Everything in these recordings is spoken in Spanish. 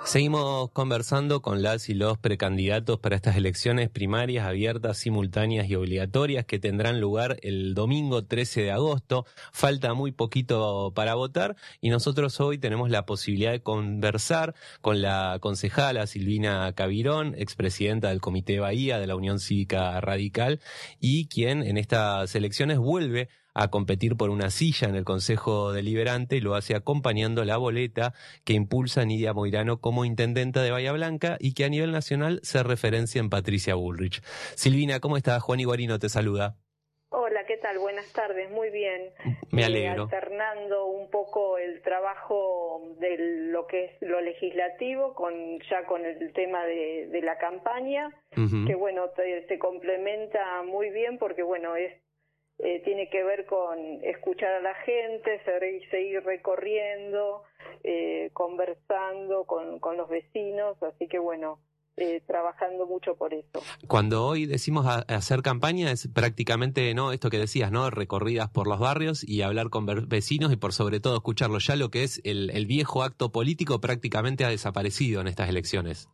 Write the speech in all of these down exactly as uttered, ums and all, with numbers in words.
Seguimos conversando con las y los precandidatos para estas elecciones primarias abiertas, simultáneas y obligatorias que tendrán lugar el domingo trece de agosto. Falta muy poquito para votar y nosotros hoy tenemos la posibilidad de conversar con la concejala Silvina Cavirón, expresidenta del Comité Bahía de la Unión Cívica Radical y quien en estas elecciones vuelve a competir por una silla en el Consejo Deliberante y lo hace acompañando la boleta que impulsa Nidia Moirano como intendenta de Bahía Blanca y que a nivel nacional se referencia en Patricia Bullrich. Silvina, ¿cómo estás? Juan Iguarino te saluda. Hola, ¿qué tal? Buenas tardes, muy bien. Me alegro. Eh, alternando un poco el trabajo de lo que es lo legislativo con ya con el tema de, de la campaña, uh-huh. que bueno, te, se complementa muy bien porque bueno, es Eh, tiene que ver con escuchar a la gente, seguir recorriendo, eh, conversando con, con los vecinos, así que bueno, eh, trabajando mucho por eso. Cuando hoy decimos a, a hacer campaña es prácticamente, ¿no? Esto que decías, ¿no? Recorridas por los barrios y hablar con vecinos y por sobre todo escucharlos. Ya lo que es el, el viejo acto político prácticamente ha desaparecido en estas elecciones.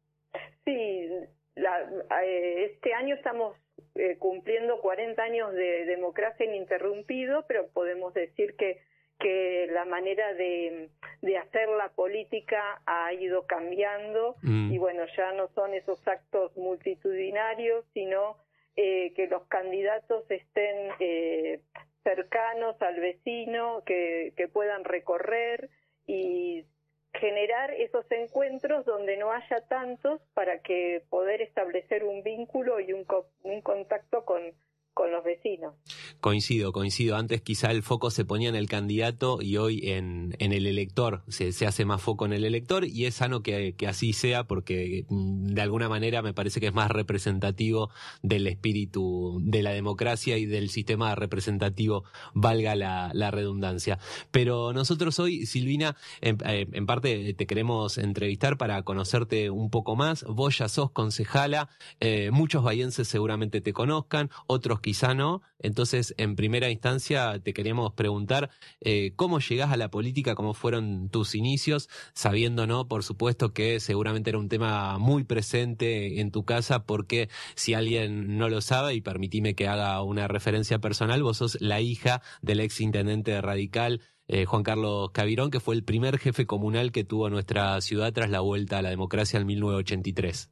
Sí, la, eh, este año estamos Eh, cumpliendo cuarenta años de democracia ininterrumpido, pero podemos decir que que la manera de, de hacer la política ha ido cambiando mm. y bueno, ya no son esos actos multitudinarios, sino eh, que los candidatos estén eh, cercanos al vecino, que, que puedan recorrer y generar esos encuentros donde no haya tantos para que poder establecer un vínculo y un, co- un contacto con, con los vecinos. Coincido, coincido. Antes quizá el foco se ponía en el candidato y hoy en, en el elector. Se, se hace más foco en el elector y es sano que, que así sea porque de alguna manera me parece que es más representativo del espíritu de la democracia y del sistema representativo, valga la, la redundancia. Pero nosotros hoy, Silvina, en, en parte te queremos entrevistar para conocerte un poco más. Vos ya sos concejala, eh, muchos bahienses seguramente te conozcan, otros quizá no. Entonces, en primera instancia, te queríamos preguntar eh, cómo llegás a la política, cómo fueron tus inicios, sabiendo, ¿no? Por supuesto que seguramente era un tema muy presente en tu casa, porque si alguien no lo sabe, y permitime que haga una referencia personal, vos sos la hija del ex intendente radical, eh, Juan Carlos Cavirón, que fue el primer jefe comunal que tuvo nuestra ciudad tras la vuelta a la democracia en mil novecientos ochenta y tres.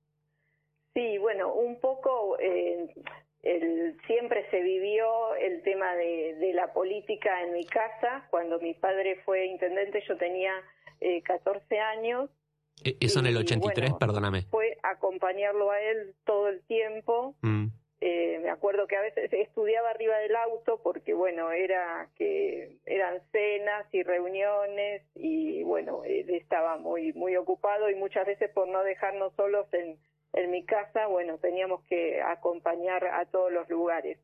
Sí, bueno, un poco... Eh... El, siempre se vivió el tema de, de la política en mi casa. Cuando mi padre fue intendente yo tenía eh, catorce años. ¿Eso en el ochenta y tres? Bueno, perdóname. Fue acompañarlo a él todo el tiempo. Mm. Eh, me acuerdo que a veces estudiaba arriba del auto porque, bueno, era que eran cenas y reuniones y, bueno, él estaba muy, muy ocupado y muchas veces por no dejarnos solos en En mi casa, bueno, teníamos que acompañar a todos los lugares.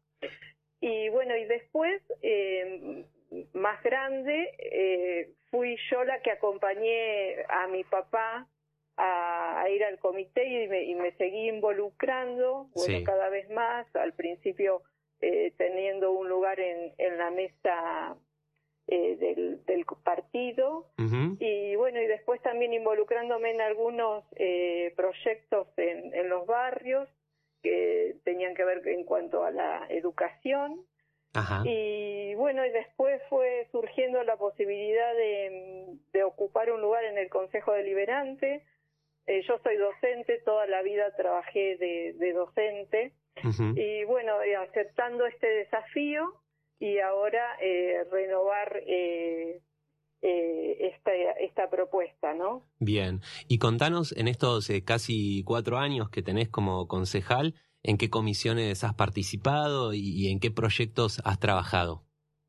Y bueno, y después, eh, más grande, eh, fui yo la que acompañé a mi papá a, a ir al comité y me, y me seguí involucrando, bueno, sí. cada vez más, al principio eh, teniendo un lugar en, en la mesa eh, del, del partido, uh-huh. y bueno, y después también involucrándome en algunos eh, proyectos en, en los barrios que tenían que ver en cuanto a la educación. Ajá. Y bueno, y después fue surgiendo la posibilidad de, de ocupar un lugar en el Consejo Deliberante. Eh, yo soy docente, toda la vida trabajé de, de docente, uh-huh. y bueno, aceptando este desafío y ahora eh, renovar eh, eh, esta, esta propuesta, ¿no? Bien, y contanos en estos eh, casi cuatro años que tenés como concejal, ¿en qué comisiones has participado y, y en qué proyectos has trabajado?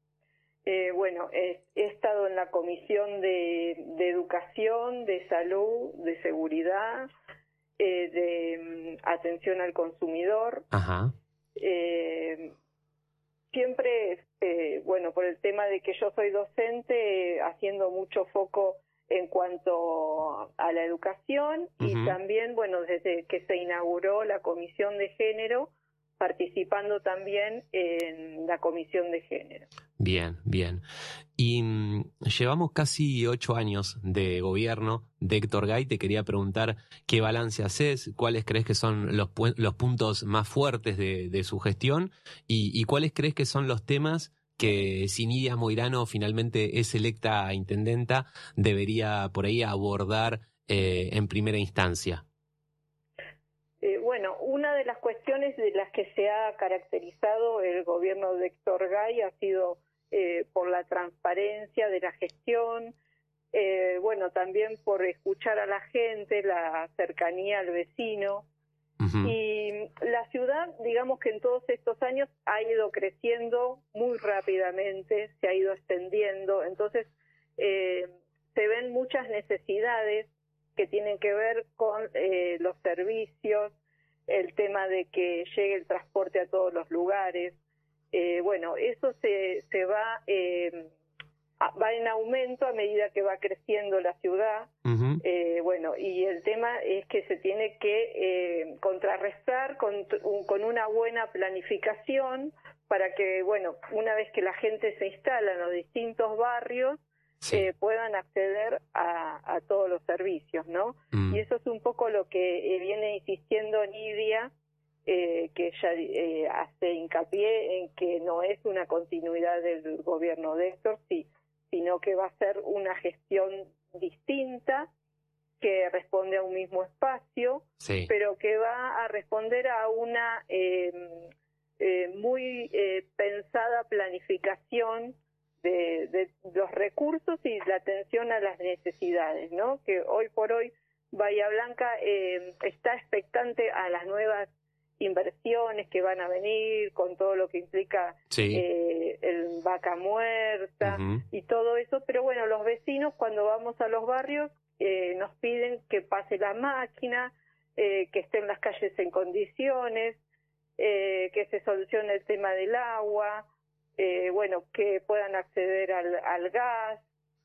Eh, bueno, he, he estado en la comisión de, de educación, de salud, de seguridad, eh, de um, atención al consumidor. Ajá. Eh, siempre, eh, bueno, por el tema de que yo soy docente, eh, haciendo mucho foco en cuanto a la educación, uh-huh. y también, bueno, desde que se inauguró la Comisión de Género, participando también en la Comisión de Género. Bien, bien. Y mmm, llevamos casi ocho años de gobierno de Héctor Gay. Te quería preguntar qué balance haces, cuáles crees que son los, pu- los puntos más fuertes de, de su gestión y, y cuáles crees que son los temas que si Nidia Moirano finalmente es electa a intendenta debería por ahí abordar eh, en primera instancia. Eh, bueno, una de las cuestiones de las que se ha caracterizado el gobierno de Héctor Gay ha sido eh, por la transparencia de la gestión, eh, bueno, también por escuchar a la gente, la cercanía al vecino. Uh-huh. Y la ciudad, digamos que en todos estos años ha ido creciendo muy rápidamente, se ha ido extendiendo, entonces eh, se ven muchas necesidades que tienen que ver con eh, los servicios, el tema de que llegue el transporte a todos los lugares. Eh, bueno, eso se, se va, eh, va en aumento a medida que va creciendo la ciudad. Uh-huh. Eh, bueno, y el tema es que se tiene que eh, contrarrestar con, con una buena planificación para que, bueno, una vez que la gente se instala en los distintos barrios, Sí. Eh, puedan acceder a, a todos los servicios, ¿no? Mm. Y eso es un poco lo que eh, viene insistiendo Nidia, eh, que ella eh, hace hincapié en que no es una continuidad del gobierno de Héctor, sí, sino que va a ser una gestión distinta, que responde a un mismo espacio, sí. pero que va a responder a una eh, eh, muy eh, pensada planificación De, de los recursos y la atención a las necesidades, ¿no? Que hoy por hoy Bahía Blanca eh, está expectante a las nuevas inversiones que van a venir, con todo lo que implica sí. eh, el Vaca Muerta uh-huh. y todo eso, pero bueno, los vecinos cuando vamos a los barrios eh, nos piden que pase la máquina, eh, que estén las calles en condiciones, eh, que se solucione el tema del agua, Eh, bueno, que puedan acceder al, al gas,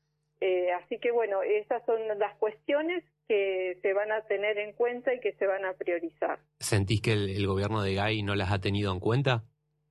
eh, así que bueno, esas son las cuestiones que se van a tener en cuenta y que se van a priorizar. ¿Sentís que el, el gobierno de Gay no las ha tenido en cuenta?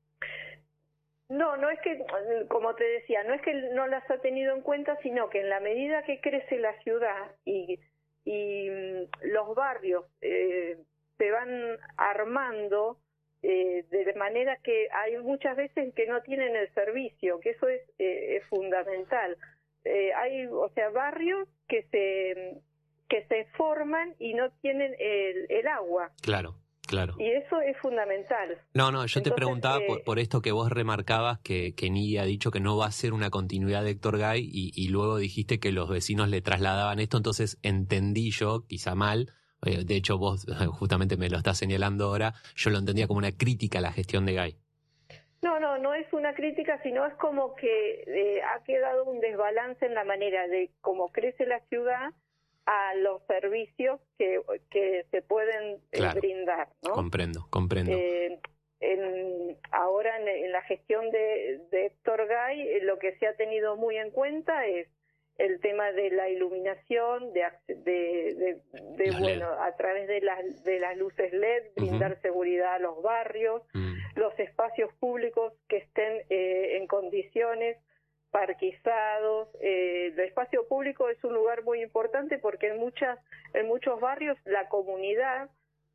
No, no es que, como te decía, no es que no las ha tenido en cuenta, sino que en la medida que crece la ciudad y, y los barrios eh, se van armando, Eh, de manera que hay muchas veces que no tienen el servicio, que eso es, eh, es fundamental. Eh, hay, o sea, barrios que se que se forman y no tienen el, el agua. Claro, claro. Y eso es fundamental. No, no, yo Entonces, te preguntaba eh, por, por esto que vos remarcabas, que, que Nidia ha dicho que no va a ser una continuidad de Héctor Gay y, y luego dijiste que los vecinos le trasladaban esto, entonces entendí yo, quizá mal. De hecho, vos justamente me lo estás señalando ahora, yo lo entendía como una crítica a la gestión de Gay. No, no, no es una crítica, sino es como que eh, ha quedado un desbalance en la manera de cómo crece la ciudad a los servicios que, que se pueden claro, eh, brindar, ¿no? Comprendo, comprendo. Eh, en, ahora en, en la gestión de, de Héctor Gay, eh, lo que se ha tenido muy en cuenta es el tema de la iluminación, de, de, de, de bueno, a través de las de las luces L E D, brindar uh-huh. seguridad a los barrios, uh-huh. los espacios públicos que estén eh, en condiciones, parquizados. Eh, el espacio público es un lugar muy importante porque en muchas en muchos barrios la comunidad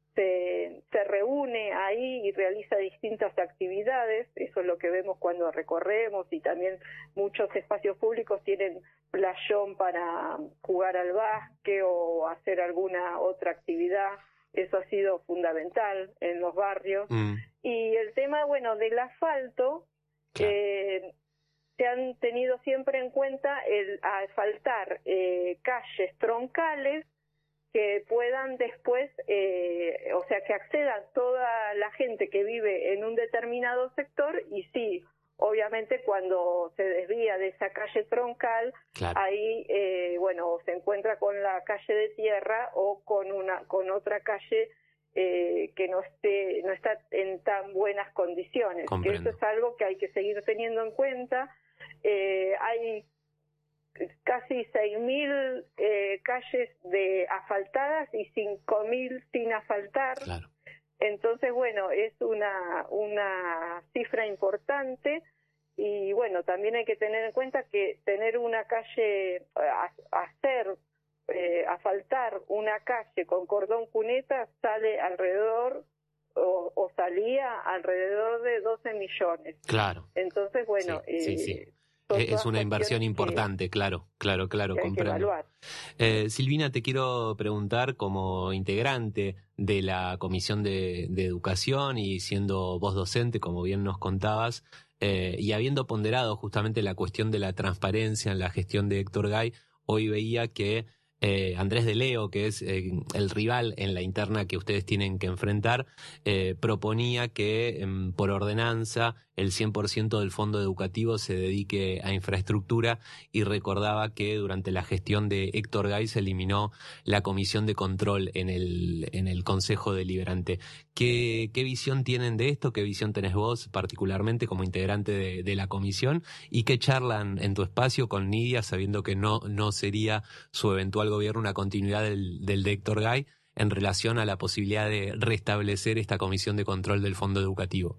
Se, se reúne ahí y realiza distintas actividades, eso es lo que vemos cuando recorremos, y también muchos espacios públicos tienen playón para jugar al básquet o hacer alguna otra actividad, eso ha sido fundamental en los barrios. Mm. Y el tema, bueno, del asfalto, claro. eh, se han tenido siempre en cuenta el asfaltar eh, calles troncales que puedan después, eh, o sea, que accedan toda la gente que vive en un determinado sector, y sí, obviamente cuando se desvía de esa calle troncal, claro. ahí, eh, bueno, se encuentra con la calle de tierra o con una con otra calle eh, que no esté no está en tan buenas condiciones. Que eso es algo que hay que seguir teniendo en cuenta. Eh, hay casi seis mil eh, calles de asfaltadas y cinco mil sin asfaltar. Claro. Entonces, bueno, es una, una cifra importante y, bueno, también hay que tener en cuenta que tener una calle, hacer, eh, asfaltar una calle con cordón cuneta sale alrededor, o, o salía alrededor de doce millones. Claro. Entonces, bueno... Sí, sí, eh, sí. Es una inversión importante, que, claro, claro, claro, que comprendo. Hay que eh, Silvina, te quiero preguntar, como integrante de la Comisión de, de Educación y siendo vos docente, como bien nos contabas, eh, y habiendo ponderado justamente la cuestión de la transparencia en la gestión de Héctor Gay, hoy veía que eh, Andrés de Leo, que es eh, el rival en la interna que ustedes tienen que enfrentar, eh, proponía que eh, por ordenanza el cien por ciento del fondo educativo se dedique a infraestructura y recordaba que durante la gestión de Héctor Gay se eliminó la comisión de control en el, en el Consejo Deliberante. ¿Qué, qué visión tienen de esto? ¿Qué visión tenés vos particularmente como integrante de, de la comisión? ¿Y qué charlan en tu espacio con Nidia, sabiendo que no, no sería su eventual gobierno una continuidad del, del de Héctor Gay en relación a la posibilidad de restablecer esta comisión de control del fondo educativo?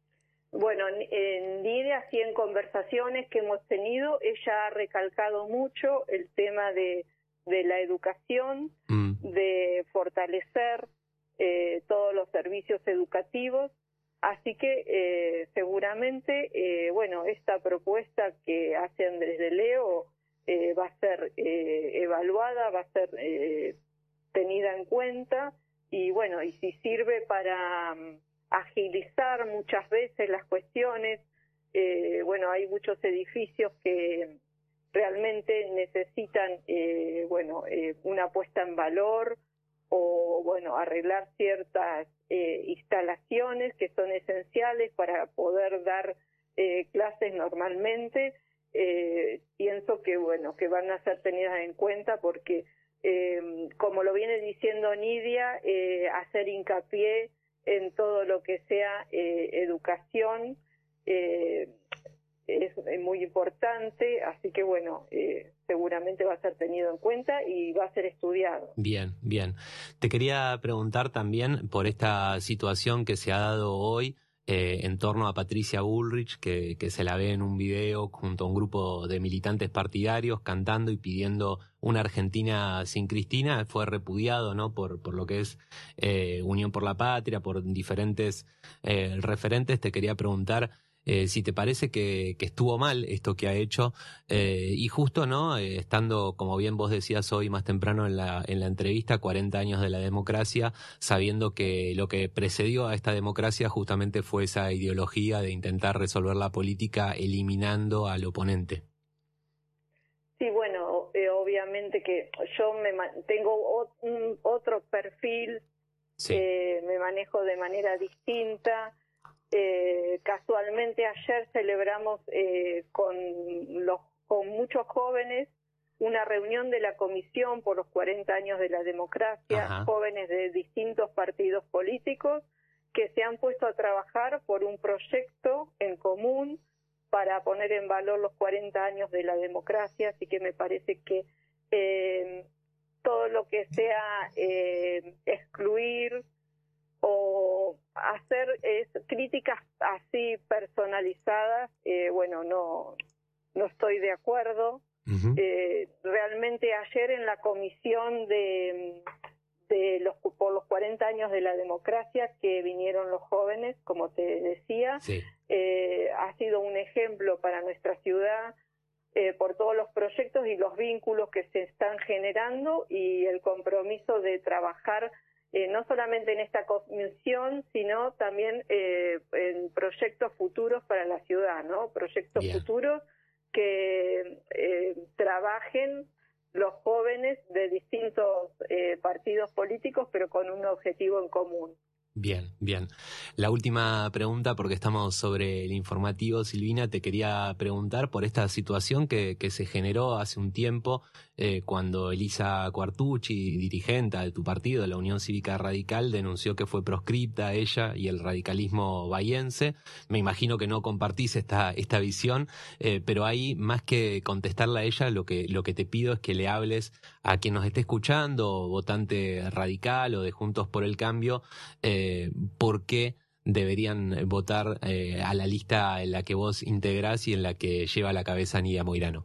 Bueno, en Nidia, sí, en conversaciones que hemos tenido, ella ha recalcado mucho el tema de, de la educación, mm. de fortalecer eh, todos los servicios educativos, así que eh, seguramente, eh, bueno, esta propuesta que hace Andrés de Leo eh, va a ser eh, evaluada, va a ser eh, tenida en cuenta, y bueno, y si sirve para agilizar muchas veces las cuestiones, eh, bueno, hay muchos edificios que realmente necesitan, eh, bueno, eh, una puesta en valor o, bueno, arreglar ciertas eh, instalaciones que son esenciales para poder dar eh, clases normalmente. Eh, pienso que, bueno, que van a ser tenidas en cuenta porque, eh, como lo viene diciendo Nidia, eh, hacer hincapié en todo lo que sea eh, educación eh, es muy importante, así que bueno, eh, seguramente va a ser tenido en cuenta y va a ser estudiado. Bien, bien. Te quería preguntar también por esta situación que se ha dado hoy eh, en torno a Patricia Bullrich, que, que se la ve en un video junto a un grupo de militantes partidarios cantando y pidiendo una Argentina sin Cristina. Fue repudiado, ¿no?, por, por lo que es eh, Unión por la Patria, por diferentes eh, referentes. Te quería preguntar Eh, si te parece que, que estuvo mal esto que ha hecho, eh, y justo, ¿no?, eh, estando, como bien vos decías hoy más temprano en la, en la entrevista, cuarenta años de la democracia, sabiendo que lo que precedió a esta democracia justamente fue esa ideología de intentar resolver la política eliminando al oponente. Sí, bueno, eh, obviamente que yo me tengo o, un, otro perfil, sí. eh, me manejo de manera distinta. Eh, casualmente ayer celebramos eh, con los con muchos jóvenes una reunión de la Comisión por los cuarenta años de la democracia, Ajá. jóvenes de distintos partidos políticos que se han puesto a trabajar por un proyecto en común para poner en valor los cuarenta años de la democracia, así que me parece que eh, todo lo que sea eh, excluir o hacer es, críticas así personalizadas, eh, bueno, no no estoy de acuerdo. Uh-huh. Eh, realmente ayer en la comisión de, de los por los cuarenta años de la democracia que vinieron los jóvenes, como te decía, sí. eh, ha sido un ejemplo para nuestra ciudad eh, por todos los proyectos y los vínculos que se están generando y el compromiso de trabajar Eh, no solamente en esta comisión, sino también eh, en proyectos futuros para la ciudad, ¿no? Proyectos Bien. futuros que eh, trabajen los jóvenes de distintos eh, partidos políticos, pero con un objetivo en común. Bien, bien. La última pregunta, porque estamos sobre el informativo, Silvina, te quería preguntar por esta situación que, que se generó hace un tiempo eh, cuando Elisa Quartucci, dirigente de tu partido, de la Unión Cívica Radical, denunció que fue proscripta ella y el radicalismo bahiense. Me imagino que no compartís esta, esta visión, eh, pero ahí, más que contestarle a ella, lo que, lo que te pido es que le hables a quien nos esté escuchando, votante radical o de Juntos por el Cambio, eh, eh, por qué deberían votar eh, a la lista en la que vos integrás y en la que lleva la cabeza Nidia Moirano.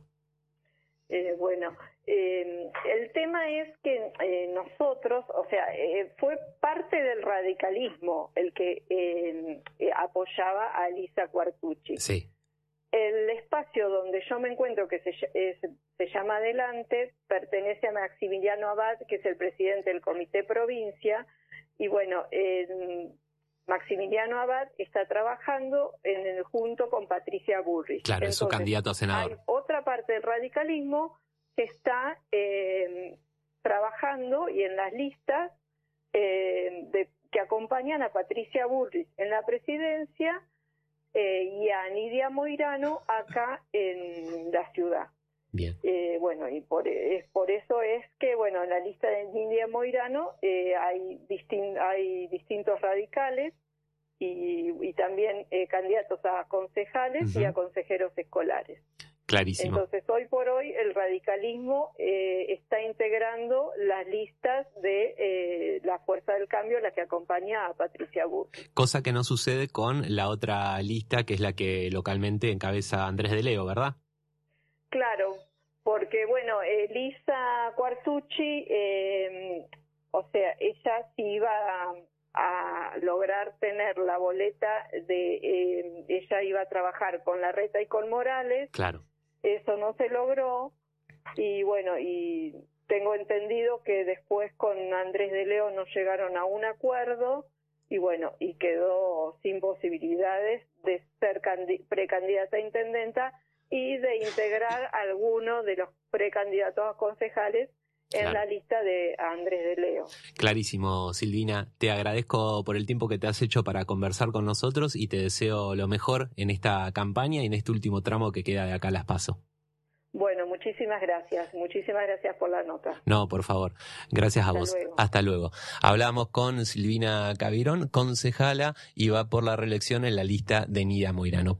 Eh, bueno, eh, el tema es que eh, nosotros, o sea, eh, fue parte del radicalismo el que eh, eh, apoyaba a Elisa Quartucci. Sí. El espacio donde yo me encuentro, que se, eh, se llama Adelante, pertenece a Maximiliano Abad, que es el presidente del Comité Provincia, y bueno, eh, Maximiliano Abad está trabajando en el, junto con Patricia Bullrich. Claro, es su candidato a senador. Hay otra parte del radicalismo que está eh, trabajando y en las listas eh, de, que acompañan a Patricia Bullrich en la presidencia eh, y a Nidia Moirano acá en la ciudad. Bien. Eh, bueno, y por, es, por eso es que, bueno, en la lista de Nidia Moirano eh, hay, distin, hay distintos radicales y, y también eh, candidatos a concejales uh-huh. y a consejeros escolares. Clarísimo. Entonces, hoy por hoy, el radicalismo eh, está integrando las listas de eh, la Fuerza del Cambio, la que acompaña a Patricia Bullrich. Cosa que no sucede con la otra lista, que es la que localmente encabeza Andrés de Leo, ¿verdad? Claro, porque, bueno, Elisa Quartucci, eh, o sea, ella sí iba a, a lograr tener la boleta de, eh, ella iba a trabajar con Larreta y con Morales. Claro. Eso no se logró y, bueno, y tengo entendido que después con Andrés de Leo no llegaron a un acuerdo y, bueno, y quedó sin posibilidades de ser candi- precandidata a intendenta y de integrar a alguno de los precandidatos a concejales en claro. la lista de Andrés de Leo. Clarísimo, Silvina. Te agradezco por el tiempo que te has hecho para conversar con nosotros y te deseo lo mejor en esta campaña y en este último tramo que queda de acá a Las PASO. Bueno, muchísimas gracias. Muchísimas gracias por la nota. No, por favor. Gracias a Hasta vos. Luego. Hasta luego. Hablamos con Silvina Cabirón, concejala, y va por la reelección en la lista de Nidia Moirano.